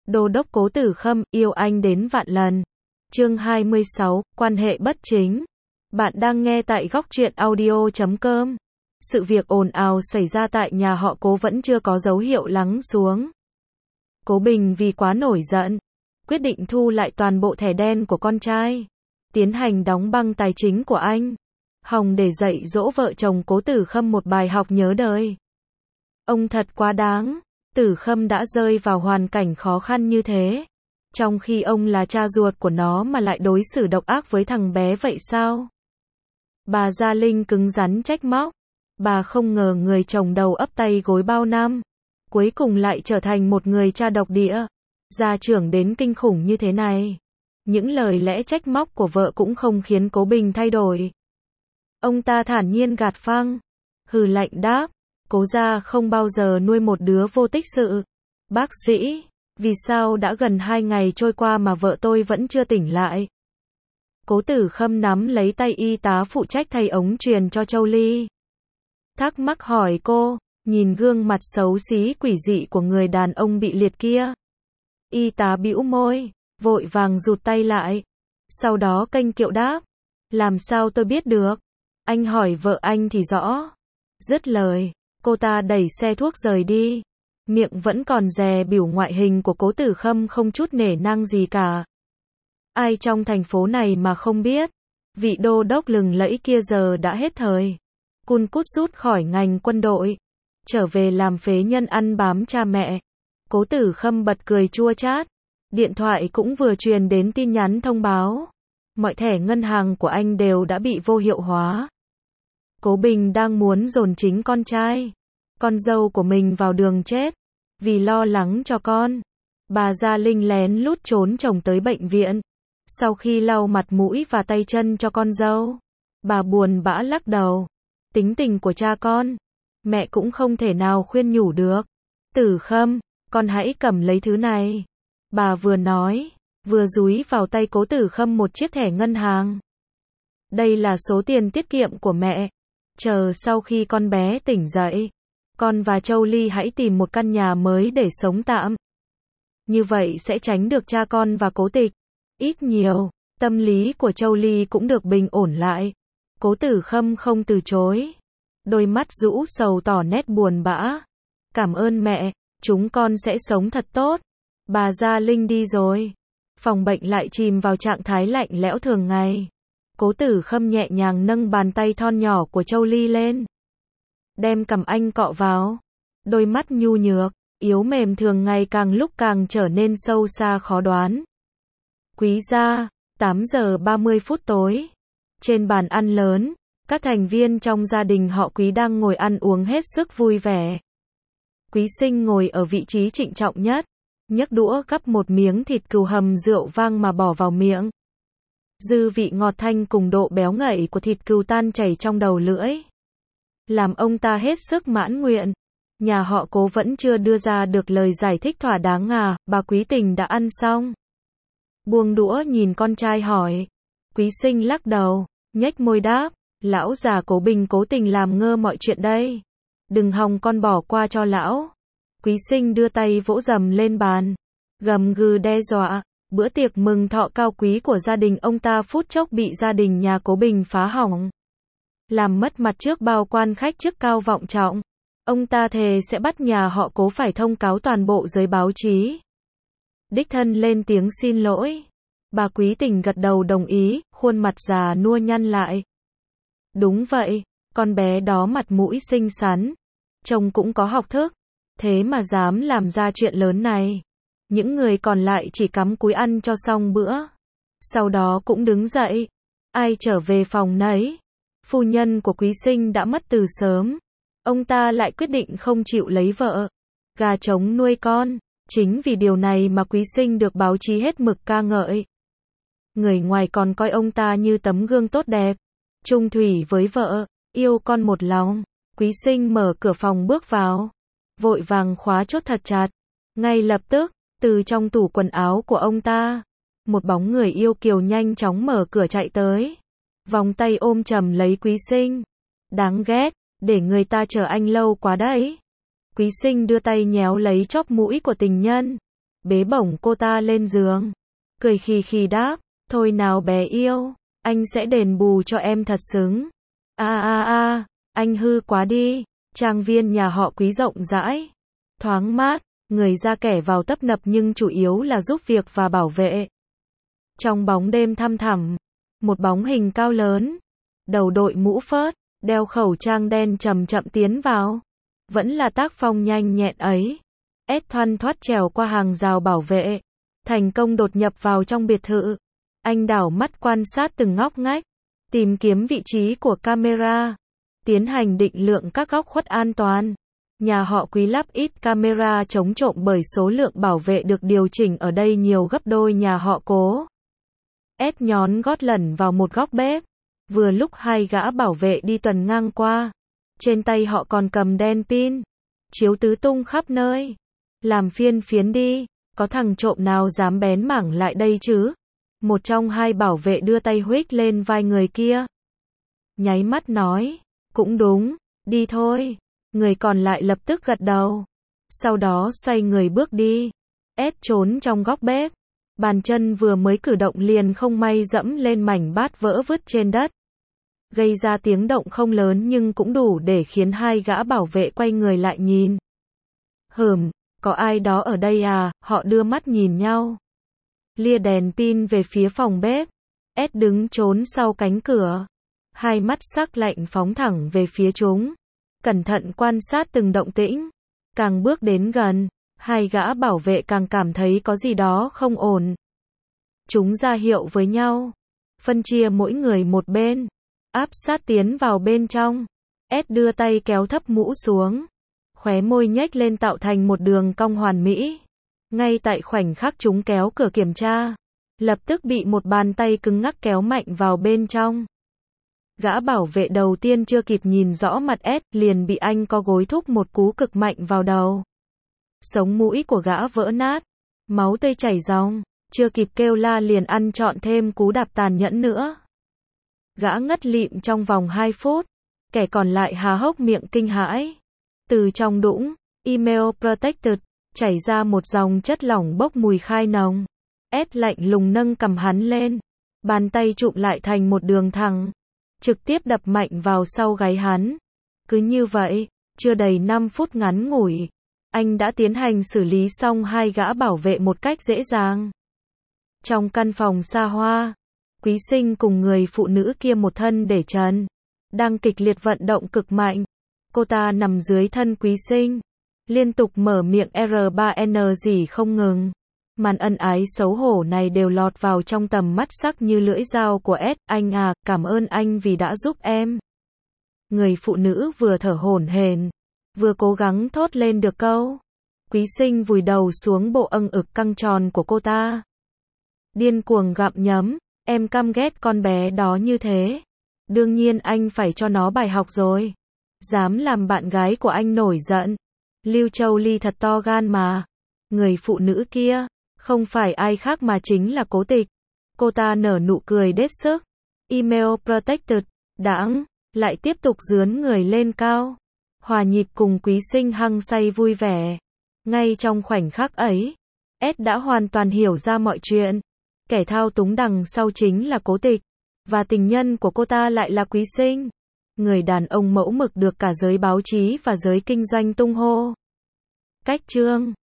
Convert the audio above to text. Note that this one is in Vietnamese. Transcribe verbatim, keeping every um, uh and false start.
Đô đốc Cố Tử Khâm, yêu anh đến vạn lần. Chương hai mươi sáu, quan hệ bất chính. Bạn đang nghe tại góc truyện audio chấm com. Sự việc ồn ào xảy ra tại nhà họ Cố vẫn chưa có dấu hiệu lắng xuống. Cố Bình vì quá nổi giận, quyết định thu lại toàn bộ thẻ đen của con trai, tiến hành đóng băng tài chính của anh, hòng để dạy dỗ vợ chồng Cố Tử Khâm một bài học nhớ đời. Ông thật quá đáng, Tử Khâm đã rơi vào hoàn cảnh khó khăn như thế, trong khi ông là cha ruột của nó mà lại đối xử độc ác với thằng bé vậy sao? Bà Gia Linh cứng rắn trách móc, bà không ngờ người chồng đầu ấp tay gối bao năm, cuối cùng lại trở thành một người cha độc địa, gia trưởng đến kinh khủng như thế này. Những lời lẽ trách móc của vợ cũng không khiến Cố Bình thay đổi. Ông ta thản nhiên gạt phăng, hừ lạnh đáp, Cố gia không bao giờ nuôi một đứa vô tích sự. Bác sĩ, vì sao đã gần hai ngày trôi qua mà vợ tôi vẫn chưa tỉnh lại? Cố Tử Khâm nắm lấy tay y tá phụ trách thay ống truyền cho Châu Ly, thắc mắc hỏi cô, nhìn gương mặt xấu xí quỷ dị của người đàn ông bị liệt kia. Y tá bĩu môi, vội vàng rụt tay lại, sau đó kênh kiệu đáp, làm sao tôi biết được, anh hỏi vợ anh thì rõ. Dứt lời, cô ta đẩy xe thuốc rời đi, miệng vẫn còn dè bỉu ngoại hình của Cố Tử Khâm không chút nể nang gì cả. Ai trong thành phố này mà không biết, vị đô đốc lừng lẫy kia giờ đã hết thời, cun cút rút khỏi ngành quân đội, trở về làm phế nhân ăn bám cha mẹ. Cố Tử Khâm bật cười chua chát, điện thoại cũng vừa truyền đến tin nhắn thông báo, mọi thẻ ngân hàng của anh đều đã bị vô hiệu hóa. Cố Bình đang muốn dồn chính con trai, con dâu của mình vào đường chết, vì lo lắng cho con. Bà Gia Linh lén lút trốn chồng tới bệnh viện, sau khi lau mặt mũi và tay chân cho con dâu, bà buồn bã lắc đầu, tính tình của cha con, mẹ cũng không thể nào khuyên nhủ được. Tử Khâm, con hãy cầm lấy thứ này. Bà vừa nói, vừa dúi vào tay Cố Tử Khâm một chiếc thẻ ngân hàng. Đây là số tiền tiết kiệm của mẹ. Chờ sau khi con bé tỉnh dậy, con và Châu Ly hãy tìm một căn nhà mới để sống tạm. Như vậy sẽ tránh được cha con và Cố Tịch. Ít nhiều, tâm lý của Châu Ly cũng được bình ổn lại. Cố Tử Khâm không từ chối, đôi mắt rũ sầu tỏ nét buồn bã. Cảm ơn mẹ, chúng con sẽ sống thật tốt. Bà Gia Linh đi rồi, phòng bệnh lại chìm vào trạng thái lạnh lẽo thường ngày. Cố Tử Khâm nhẹ nhàng nâng bàn tay thon nhỏ của Châu Ly lên, đem cằm anh cọ vào, đôi mắt nhu nhược, yếu mềm thường ngày càng lúc càng trở nên sâu xa khó đoán. Quý gia, tám giờ ba mươi phút tối, trên bàn ăn lớn, các thành viên trong gia đình họ Quý đang ngồi ăn uống hết sức vui vẻ. Quý Sinh ngồi ở vị trí trịnh trọng nhất, nhấc đũa gắp một miếng thịt cừu hầm rượu vang mà bỏ vào miệng. Dư vị ngọt thanh cùng độ béo ngậy của thịt cừu tan chảy trong đầu lưỡi, làm ông ta hết sức mãn nguyện. Nhà họ Cố vẫn chưa đưa ra được lời giải thích thỏa đáng à? Bà Quý Tình đã ăn xong, buông đũa nhìn con trai hỏi. Quý Sinh lắc đầu, nhếch môi đáp, lão già Cố Bình cố tình làm ngơ mọi chuyện đây, đừng hòng con bỏ qua cho lão. Quý Sinh đưa tay vỗ dầm lên bàn, gầm gừ đe dọa. Bữa tiệc mừng thọ cao quý của gia đình ông ta phút chốc bị gia đình nhà Cố Bình phá hỏng, làm mất mặt trước bao quan khách chức cao vọng trọng. Ông ta thề sẽ bắt nhà họ Cố phải thông cáo toàn bộ giới báo chí, đích thân lên tiếng xin lỗi. Bà Quý Tình gật đầu đồng ý, khuôn mặt già nua nhăn lại. Đúng vậy, con bé đó mặt mũi xinh xắn, trông cũng có học thức, thế mà dám làm ra chuyện lớn này. Những người còn lại chỉ cắm cúi ăn cho xong bữa, sau đó cũng đứng dậy, ai trở về phòng nấy. Phu nhân của Quý Sinh đã mất từ sớm, ông ta lại quyết định không chịu lấy vợ, gà trống nuôi con. Chính vì điều này mà Quý Sinh được báo chí hết mực ca ngợi. Người ngoài còn coi ông ta như tấm gương tốt đẹp, chung thủy với vợ, yêu con một lòng. Quý Sinh mở cửa phòng bước vào, vội vàng khóa chốt thật chặt. Ngay lập tức, từ trong tủ quần áo của ông ta, một bóng người yêu kiều nhanh chóng mở cửa chạy tới, vòng tay ôm chầm lấy Quý Sinh. Đáng ghét, để người ta chờ anh lâu quá đấy. Quý Sinh đưa tay nhéo lấy chóp mũi của tình nhân, bế bổng cô ta lên giường. Cười khì khì đáp, thôi nào bé yêu, anh sẽ đền bù cho em thật xứng. A a a, anh hư quá đi. Trang viên nhà họ Quý rộng rãi, thoáng mát, người ra kẻ vào tấp nập nhưng chủ yếu là giúp việc và bảo vệ. Trong bóng đêm thăm thẳm, một bóng hình cao lớn, đầu đội mũ phớt, đeo khẩu trang đen chậm chậm tiến vào. Vẫn là tác phong nhanh nhẹn ấy. Ed thoăn thoắt trèo qua hàng rào bảo vệ, thành công đột nhập vào trong biệt thự. Anh đảo mắt quan sát từng ngóc ngách, tìm kiếm vị trí của camera, tiến hành định lượng các góc khuất an toàn. Nhà họ Quý lắp ít camera chống trộm bởi số lượng bảo vệ được điều chỉnh ở đây nhiều gấp đôi nhà họ Cố. Ed nhón gót lẩn vào một góc bếp, vừa lúc hai gã bảo vệ đi tuần ngang qua. Trên tay họ còn cầm đèn pin, chiếu tứ tung khắp nơi. Làm phiên phiến đi, có thằng trộm nào dám bén mảng lại đây chứ? Một trong hai bảo vệ đưa tay huých lên vai người kia. Nháy mắt nói, cũng đúng, đi thôi. Người còn lại lập tức gật đầu. Sau đó xoay người bước đi. Ed trốn trong góc bếp. Bàn chân vừa mới cử động liền không may dẫm lên mảnh bát vỡ vứt trên đất. Gây ra tiếng động không lớn nhưng cũng đủ để khiến hai gã bảo vệ quay người lại nhìn. Hừm, có ai đó ở đây à? Họ đưa mắt nhìn nhau. Lia đèn pin về phía phòng bếp. Ed đứng trốn sau cánh cửa. Hai mắt sắc lạnh phóng thẳng về phía chúng. Cẩn thận quan sát từng động tĩnh. Càng bước đến gần, hai gã bảo vệ càng cảm thấy có gì đó không ổn. Chúng ra hiệu với nhau, phân chia mỗi người một bên, áp sát tiến vào bên trong. Ed đưa tay kéo thấp mũ xuống, khóe môi nhếch lên tạo thành một đường cong hoàn mỹ. Ngay tại khoảnh khắc chúng kéo cửa kiểm tra, lập tức bị một bàn tay cứng ngắc kéo mạnh vào bên trong. Gã bảo vệ đầu tiên chưa kịp nhìn rõ mặt Ed, liền bị anh co gối thúc một cú cực mạnh vào đầu. Sống mũi của gã vỡ nát, máu tươi chảy ròng, chưa kịp kêu la liền ăn trọn thêm cú đạp tàn nhẫn nữa. Gã ngất lịm trong vòng hai phút, kẻ còn lại há hốc miệng kinh hãi. Từ trong đũng, email protected, chảy ra một dòng chất lỏng bốc mùi khai nồng. Ed lạnh lùng nâng cầm hắn lên, bàn tay chụm lại thành một đường thẳng, trực tiếp đập mạnh vào sau gáy hắn. Cứ như vậy, chưa đầy năm phút ngắn ngủi, anh đã tiến hành xử lý xong hai gã bảo vệ một cách dễ dàng. Trong căn phòng xa hoa, Quý Sinh cùng người phụ nữ kia một thân để trần, đang kịch liệt vận động cực mạnh. Cô ta nằm dưới thân Quý Sinh, liên tục mở miệng R ba N gì không ngừng. Màn ân ái xấu hổ này đều lọt vào trong tầm mắt sắc như lưỡi dao của Ed. Anh à, cảm ơn anh vì đã giúp em. Người phụ nữ vừa thở hổn hển, vừa cố gắng thốt lên được câu. Quý Sinh vùi đầu xuống bộ âng ực căng tròn của cô ta, điên cuồng gặm nhấm. Em căm ghét con bé đó như thế. Đương nhiên anh phải cho nó bài học rồi. Dám làm bạn gái của anh nổi giận. Lưu Châu Ly thật to gan mà. Người phụ nữ kia, không phải ai khác mà chính là Cố Tịch. Cô ta nở nụ cười đết sức. Email protected, đãng, lại tiếp tục dướn người lên cao. Hòa nhịp cùng Quý Sinh hăng say vui vẻ. Ngay trong khoảnh khắc ấy, Ed đã hoàn toàn hiểu ra mọi chuyện. Kẻ thao túng đằng sau chính là Cố Tịch, và tình nhân của cô ta lại là Quý Sinh. Người đàn ông mẫu mực được cả giới báo chí và giới kinh doanh tung hô. Cách chương